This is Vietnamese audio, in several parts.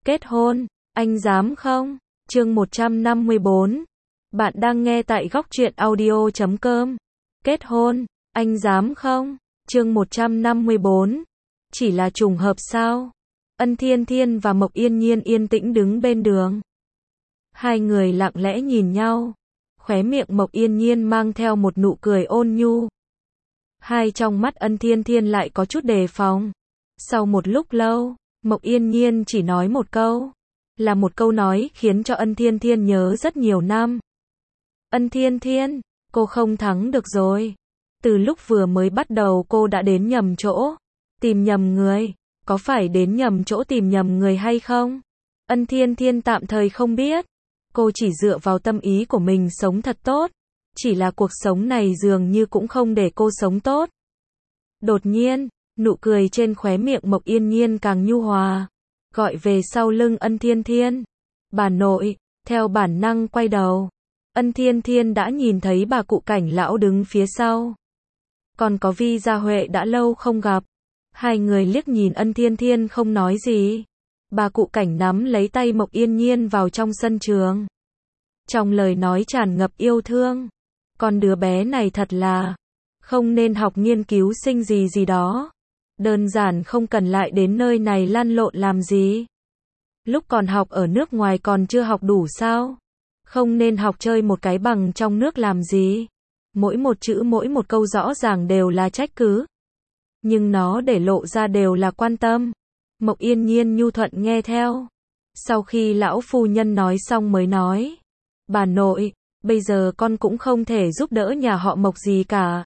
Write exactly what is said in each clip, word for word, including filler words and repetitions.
Kết hôn, anh dám không? Chương một trăm năm mươi bốn. Bạn đang nghe tại góc truyện audio chấm com. Kết hôn, anh dám không? Chương một trăm năm mươi bốn. Chỉ là trùng hợp sao? Ân Thiên Thiên và Mộc Yên Nhiên yên tĩnh đứng bên đường. Hai người lặng lẽ nhìn nhau. Khóe miệng Mộc Yên Nhiên mang theo một nụ cười ôn nhu. Hai trong mắt Ân Thiên Thiên lại có chút đề phòng. Sau một lúc lâu, Mộc Yên Nhiên chỉ nói một câu. Là một câu nói khiến cho Ân Thiên Thiên nhớ rất nhiều năm. Ân Thiên Thiên, cô không thắng được rồi. Từ lúc vừa mới bắt đầu cô đã đến nhầm chỗ. Tìm nhầm người. Có phải đến nhầm chỗ tìm nhầm người hay không? Ân Thiên Thiên tạm thời không biết. Cô chỉ dựa vào tâm ý của mình sống thật tốt. Chỉ là cuộc sống này dường như cũng không để cô sống tốt. Đột nhiên, nụ cười trên khóe miệng Mộc Yên Nhiên càng nhu hòa. Gọi về sau lưng Ân Thiên Thiên. Bà nội, theo bản năng quay đầu. Ân Thiên Thiên đã nhìn thấy bà cụ Cảnh lão đứng phía sau. Còn có Vi Gia Huệ đã lâu không gặp. Hai người liếc nhìn Ân Thiên Thiên không nói gì. Bà cụ Cảnh nắm lấy tay Mộc Yên Nhiên vào trong sân trường. Trong lời nói tràn ngập yêu thương. Con đứa bé này thật là không nên học nghiên cứu sinh gì gì đó. Đơn giản không cần lại đến nơi này lăn lộn làm gì. Lúc còn học ở nước ngoài còn chưa học đủ sao? Không nên học chơi một cái bằng trong nước làm gì? Mỗi một chữ mỗi một câu rõ ràng đều là trách cứ. Nhưng nó để lộ ra đều là quan tâm. Mộc Yên Nhiên nhu thuận nghe theo. Sau khi lão phu nhân nói xong mới nói. Bà nội, bây giờ con cũng không thể giúp đỡ nhà họ Mộc gì cả.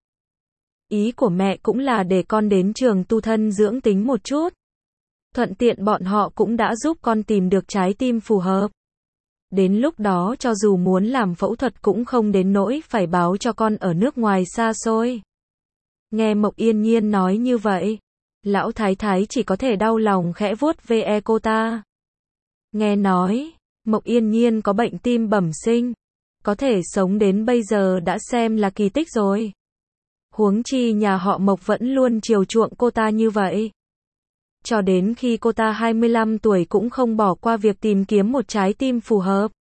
Ý của mẹ cũng là để con đến trường tu thân dưỡng tính một chút. Thuận tiện bọn họ cũng đã giúp con tìm được trái tim phù hợp. Đến lúc đó cho dù muốn làm phẫu thuật cũng không đến nỗi phải báo cho con ở nước ngoài xa xôi. Nghe Mộc Yên Nhiên nói như vậy, lão thái thái chỉ có thể đau lòng khẽ vuốt ve cô ta. Nghe nói, Mộc Yên Nhiên có bệnh tim bẩm sinh, có thể sống đến bây giờ đã xem là kỳ tích rồi. Huống chi nhà họ Mộc vẫn luôn chiều chuộng cô ta như vậy. Cho đến khi cô ta hai mươi lăm tuổi cũng không bỏ qua việc tìm kiếm một trái tim phù hợp.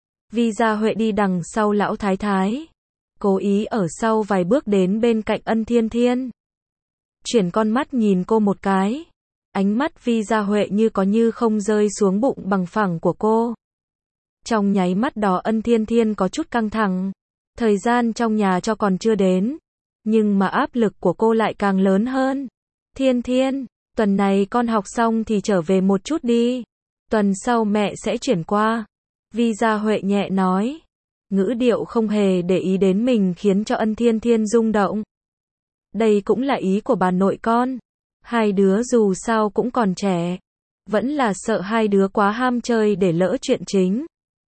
Vi Gia Huệ đi đằng sau lão thái thái. Cố ý ở sau vài bước đến bên cạnh Ân Thiên Thiên. Chuyển con mắt nhìn cô một cái. Ánh mắt Vi Gia Huệ như có như không rơi xuống bụng bằng phẳng của cô. Trong nháy mắt đó Ân Thiên Thiên có chút căng thẳng. Thời gian trong nhà cho còn chưa đến. Nhưng mà áp lực của cô lại càng lớn hơn. Thiên Thiên, tuần này con học xong thì trở về một chút đi. Tuần sau mẹ sẽ chuyển qua. Vi Gia Huệ nhẹ nói. Ngữ điệu không hề để ý đến mình khiến cho Ân Thiên Thiên rung động. Đây cũng là ý của bà nội con. Hai đứa dù sao cũng còn trẻ. Vẫn là sợ hai đứa quá ham chơi để lỡ chuyện chính.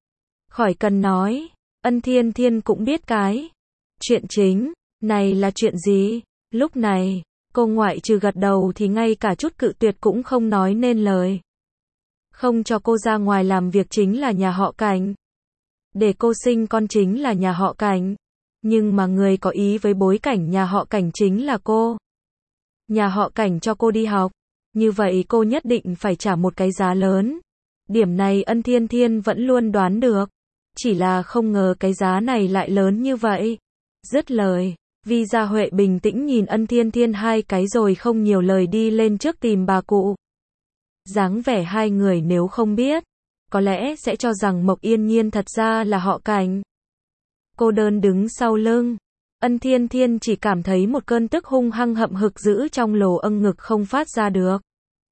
Khỏi cần nói. Ân Thiên Thiên cũng biết cái. Chuyện chính. Này là chuyện gì? Lúc này, cô ngoại trừ gật đầu thì ngay cả chút cự tuyệt cũng không nói nên lời. Không cho cô ra ngoài làm việc chính là nhà họ Cảnh. Để cô sinh con chính là nhà họ Cảnh. Nhưng mà người có ý với bối cảnh nhà họ Cảnh chính là cô. Nhà họ Cảnh cho cô đi học. Như vậy cô nhất định phải trả một cái giá lớn. Điểm này Ân Thiên Thiên vẫn luôn đoán được. Chỉ là không ngờ cái giá này lại lớn như vậy. Dứt lời. Vi Gia Huệ bình tĩnh nhìn Ân Thiên Thiên hai cái rồi không nhiều lời đi lên trước tìm bà cụ. Dáng vẻ hai người nếu không biết, có lẽ sẽ cho rằng Mộc Yên Nhiên thật ra là họ Cảnh. Cô đơn đứng sau lưng. Ân Thiên Thiên chỉ cảm thấy một cơn tức hung hăng hậm hực giữ trong lồ âng ngực không phát ra được.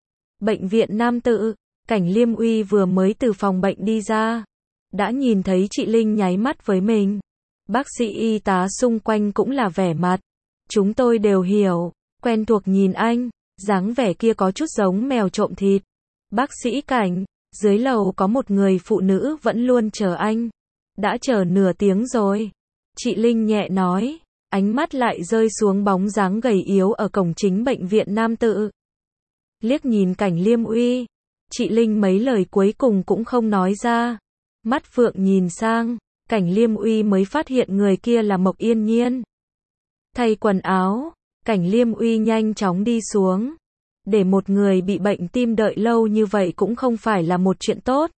Bệnh viện Nam Tự, Cảnh Liêm Uy vừa mới từ phòng bệnh đi ra. Đã nhìn thấy chị Linh nháy mắt với mình. Bác sĩ y tá xung quanh cũng là vẻ mặt. Chúng tôi đều hiểu, quen thuộc nhìn anh, dáng vẻ kia có chút giống mèo trộm thịt. Bác sĩ Cảnh, dưới lầu có một người phụ nữ vẫn luôn chờ anh. Đã chờ nửa tiếng rồi. Chị Linh nhẹ nói, ánh mắt lại rơi xuống bóng dáng gầy yếu ở cổng chính bệnh viện Nam Tự. Liếc nhìn Cảnh Liêm Uy, chị Linh mấy lời cuối cùng cũng không nói ra. Mắt phượng nhìn sang. Cảnh Liêm Uy mới phát hiện người kia là Mộc Yên Nhiên. Thay quần áo, Cảnh Liêm Uy nhanh chóng đi xuống. Để một người bị bệnh tim đợi lâu như vậy cũng không phải là một chuyện tốt.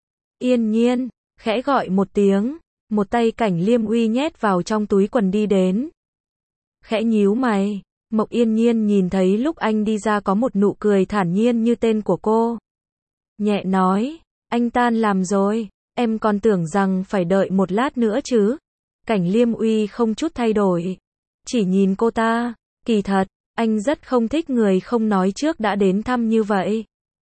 Yên Nhiên, khẽ gọi một tiếng, một tay Cảnh Liêm Uy nhét vào trong túi quần đi đến. Khẽ nhíu mày, Mộc Yên Nhiên nhìn thấy lúc anh đi ra có một nụ cười thản nhiên như tên của cô. Nhẹ nói, anh tan làm rồi, em còn tưởng rằng phải đợi một lát nữa chứ. Cảnh Liêm Uy không chút thay đổi, chỉ nhìn cô ta, kỳ thật, anh rất không thích người không nói trước đã đến thăm như vậy.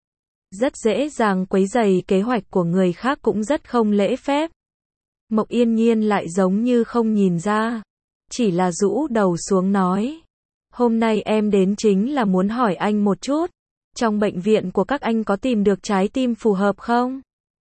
Rất dễ dàng quấy rầy kế hoạch của người khác cũng rất không lễ phép. Mộc Yên Nhiên lại giống như không nhìn ra, chỉ là rũ đầu xuống nói. Hôm nay em đến chính là muốn hỏi anh một chút, trong bệnh viện của các anh có tìm được trái tim phù hợp không?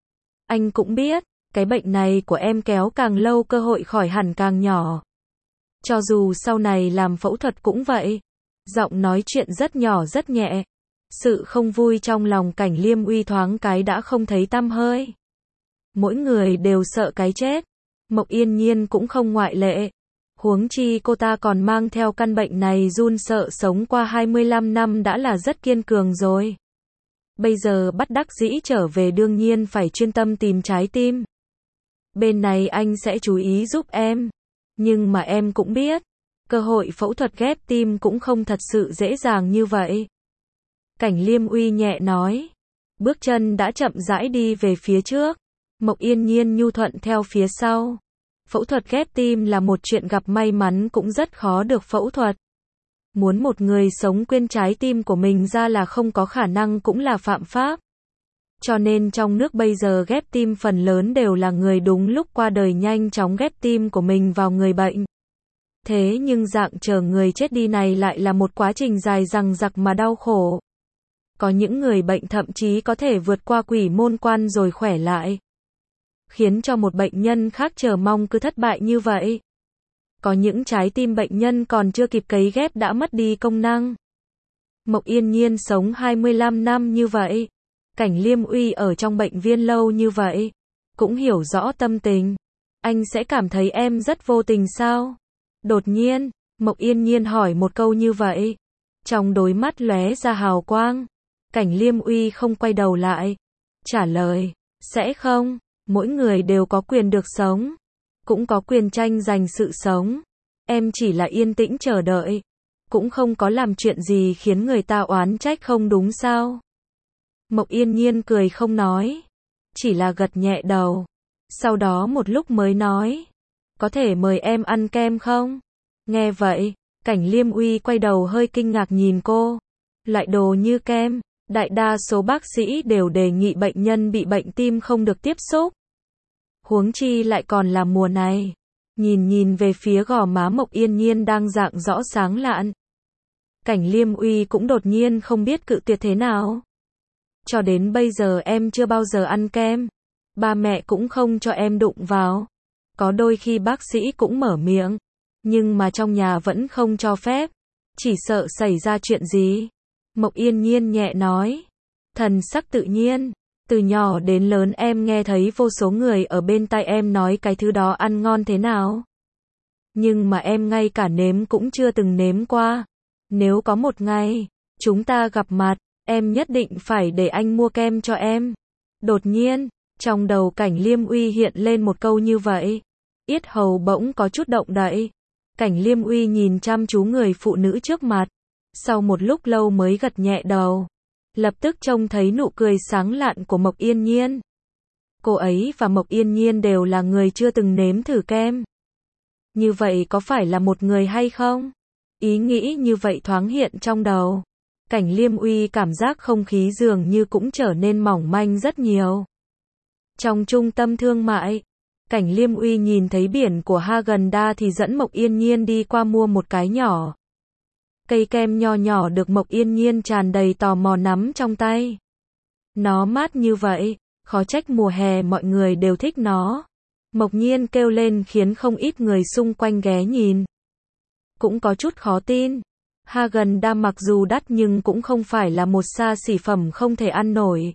Anh cũng biết, cái bệnh này của em kéo càng lâu cơ hội khỏi hẳn càng nhỏ. Cho dù sau này làm phẫu thuật cũng vậy. Giọng nói chuyện rất nhỏ rất nhẹ. Sự không vui trong lòng Cảnh Liêm Uy thoáng cái đã không thấy tăm hơi. Mỗi người đều sợ cái chết. Mộc Yên Nhiên cũng không ngoại lệ. Huống chi cô ta còn mang theo căn bệnh này run sợ sống qua hai mươi lăm năm đã là rất kiên cường rồi. Bây giờ bắt đắc dĩ trở về đương nhiên phải chuyên tâm tìm trái tim. Bên này anh sẽ chú ý giúp em. Nhưng mà em cũng biết, cơ hội phẫu thuật ghép tim cũng không thật sự dễ dàng như vậy. Cảnh Liêm Uy nhẹ nói. Bước chân đã chậm rãi đi về phía trước. Mộc Yên Nhiên nhu thuận theo phía sau. Phẫu thuật ghép tim là một chuyện gặp may mắn cũng rất khó được phẫu thuật. Muốn một người sống quên trái tim của mình ra là không có khả năng cũng là phạm pháp. Cho nên trong nước bây giờ ghép tim phần lớn đều là người đúng lúc qua đời nhanh chóng ghép tim của mình vào người bệnh. Thế nhưng dạng chờ người chết đi này lại là một quá trình dài dằng dặc mà đau khổ. Có những người bệnh thậm chí có thể vượt qua quỷ môn quan rồi khỏe lại. Khiến cho một bệnh nhân khác chờ mong cứ thất bại như vậy. Có những trái tim bệnh nhân còn chưa kịp cấy ghép đã mất đi công năng. Mộc Yên Nhiên sống hai mươi lăm năm như vậy. Cảnh Liêm Uy ở trong bệnh viện lâu như vậy. Cũng hiểu rõ tâm tình. Anh sẽ cảm thấy em rất vô tình sao? Đột nhiên, Mộc Yên Nhiên hỏi một câu như vậy. Trong đôi mắt lóe ra hào quang. Cảnh Liêm Uy không quay đầu lại. Trả lời, sẽ không, mỗi người đều có quyền được sống. Cũng có quyền tranh giành sự sống. Em chỉ là yên tĩnh chờ đợi. Cũng không có làm chuyện gì khiến người ta oán trách không đúng sao? Mộc Yên Nhiên cười không nói. Chỉ là gật nhẹ đầu. Sau đó một lúc mới nói. Có thể mời em ăn kem không? Nghe vậy, Cảnh Liêm Uy quay đầu hơi kinh ngạc nhìn cô. Loại đồ như kem, đại đa số bác sĩ đều đề nghị bệnh nhân bị bệnh tim không được tiếp xúc. Huống chi lại còn là mùa này. Nhìn nhìn về phía gò má Mộc Yên Nhiên đang rạng rõ sáng lạn. Cảnh Liêm Uy cũng đột nhiên không biết cự tuyệt thế nào. Cho đến bây giờ em chưa bao giờ ăn kem. Ba mẹ cũng không cho em đụng vào. Có đôi khi bác sĩ cũng mở miệng. Nhưng mà trong nhà vẫn không cho phép. Chỉ sợ xảy ra chuyện gì. Mộc Yên Nhiên nhẹ nói. Thần sắc tự nhiên. Từ nhỏ đến lớn em nghe thấy vô số người ở bên tai em nói cái thứ đó ăn ngon thế nào. Nhưng mà em ngay cả nếm cũng chưa từng nếm qua. Nếu có một ngày, chúng ta gặp mặt, em nhất định phải để anh mua kem cho em. Đột nhiên, trong đầu Cảnh Liêm Uy hiện lên một câu như vậy. Yết hầu bỗng có chút động đậy. Cảnh Liêm Uy nhìn chăm chú người phụ nữ trước mặt. Sau một lúc lâu mới gật nhẹ đầu. Lập tức trông thấy nụ cười sáng lạn của Mộc Yên Nhiên. Cô ấy và Mộc Yên Nhiên đều là người chưa từng nếm thử kem. Như vậy có phải là một người hay không? Ý nghĩ như vậy thoáng hiện trong đầu. Cảnh Liêm Uy cảm giác không khí dường như cũng trở nên mỏng manh rất nhiều. Trong trung tâm thương mại, Cảnh Liêm Uy nhìn thấy biển của Häagen-Dazs thì dẫn Mộc Yên Nhiên đi qua mua một cái nhỏ. Cây kem nho nhỏ được Mộc Yên Nhiên tràn đầy tò mò nắm trong tay. Nó mát như vậy, khó trách mùa hè mọi người đều thích nó. Mộc Nhiên kêu lên khiến không ít người xung quanh ghé nhìn. Cũng có chút khó tin. Häagen-Dazs mặc dù đắt nhưng cũng không phải là một xa xỉ phẩm không thể ăn nổi.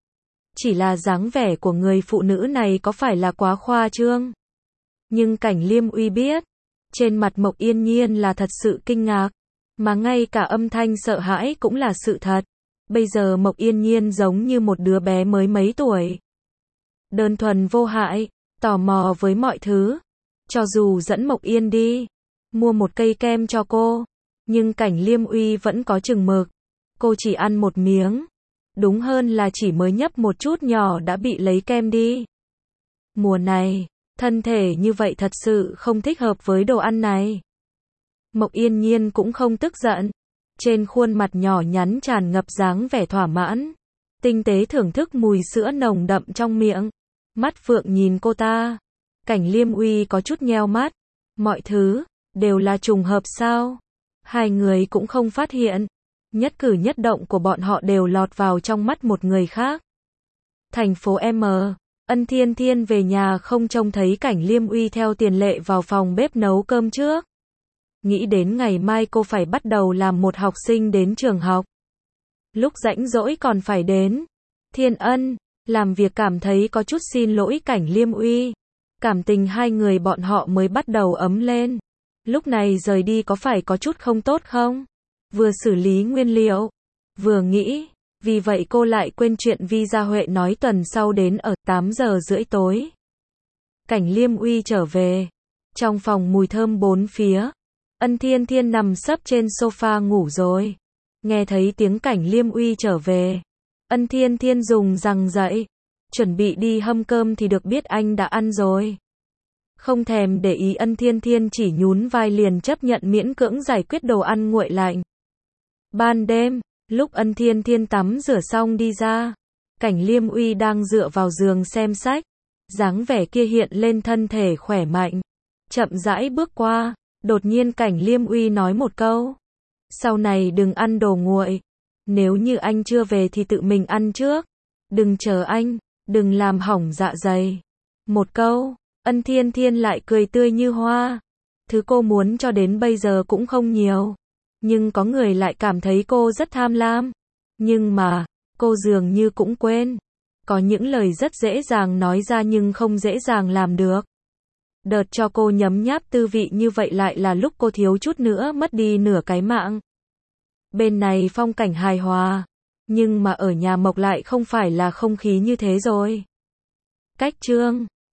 Chỉ là dáng vẻ của người phụ nữ này có phải là quá khoa trương. Nhưng Cảnh Liêm Uy biết, trên mặt Mộc Yên Nhiên là thật sự kinh ngạc. Mà ngay cả âm thanh sợ hãi cũng là sự thật. Bây giờ Mộc Yên Nhiên giống như một đứa bé mới mấy tuổi. Đơn thuần vô hại, tò mò với mọi thứ. Cho dù dẫn Mộc Yên đi, mua một cây kem cho cô, nhưng Cảnh Liêm Uy vẫn có chừng mực. Cô chỉ ăn một miếng. Đúng hơn là chỉ mới nhấp một chút nhỏ đã bị lấy kem đi. Mùa này, thân thể như vậy thật sự không thích hợp với đồ ăn này. Mộc Yên Nhiên cũng không tức giận. Trên khuôn mặt nhỏ nhắn tràn ngập dáng vẻ thỏa mãn. Tinh tế thưởng thức mùi sữa nồng đậm trong miệng. Mắt phượng nhìn cô ta. Cảnh Liêm Uy có chút nheo mắt. Mọi thứ, đều là trùng hợp sao? Hai người cũng không phát hiện. Nhất cử nhất động của bọn họ đều lọt vào trong mắt một người khác. Thành phố M. Ân Thiên Thiên về nhà không trông thấy Cảnh Liêm Uy theo tiền lệ vào phòng bếp nấu cơm trước. Nghĩ đến ngày mai cô phải bắt đầu làm một học sinh đến trường học. Lúc rảnh rỗi còn phải đến. Thiên Ân, làm việc cảm thấy có chút xin lỗi Cảnh Liêm Uy. Cảm tình hai người bọn họ mới bắt đầu ấm lên. Lúc này rời đi có phải có chút không tốt không? Vừa xử lý nguyên liệu, vừa nghĩ, vì vậy cô lại quên chuyện Vi Gia Huệ nói tuần sau đến ở tám giờ rưỡi tối. Cảnh Liêm Uy trở về. Trong phòng mùi thơm bốn phía. Ân Thiên Thiên nằm sấp trên sofa ngủ rồi. Nghe thấy tiếng Cảnh Liêm Uy trở về. Ân Thiên Thiên dùng rằng dậy. Chuẩn bị đi hâm cơm thì được biết anh đã ăn rồi. Không thèm để ý Ân Thiên Thiên chỉ nhún vai liền chấp nhận miễn cưỡng giải quyết đồ ăn nguội lạnh. Ban đêm, lúc Ân Thiên Thiên tắm rửa xong đi ra. Cảnh Liêm Uy đang dựa vào giường xem sách. Dáng vẻ kia hiện lên thân thể khỏe mạnh. Chậm rãi bước qua. Đột nhiên Cảnh Liêm Uy nói một câu. Sau này đừng ăn đồ nguội. Nếu như anh chưa về thì tự mình ăn trước. Đừng chờ anh, đừng làm hỏng dạ dày. Một câu, Ân Thiên Thiên lại cười tươi như hoa. Thứ cô muốn cho đến bây giờ cũng không nhiều. Nhưng có người lại cảm thấy cô rất tham lam. Nhưng mà, cô dường như cũng quên. Có những lời rất dễ dàng nói ra nhưng không dễ dàng làm được. Đợt cho cô nhấm nháp tư vị như vậy lại là lúc cô thiếu chút nữa mất đi nửa cái mạng. Bên này phong cảnh hài hòa. Nhưng mà ở nhà Mộc lại không phải là không khí như thế rồi. Cách chương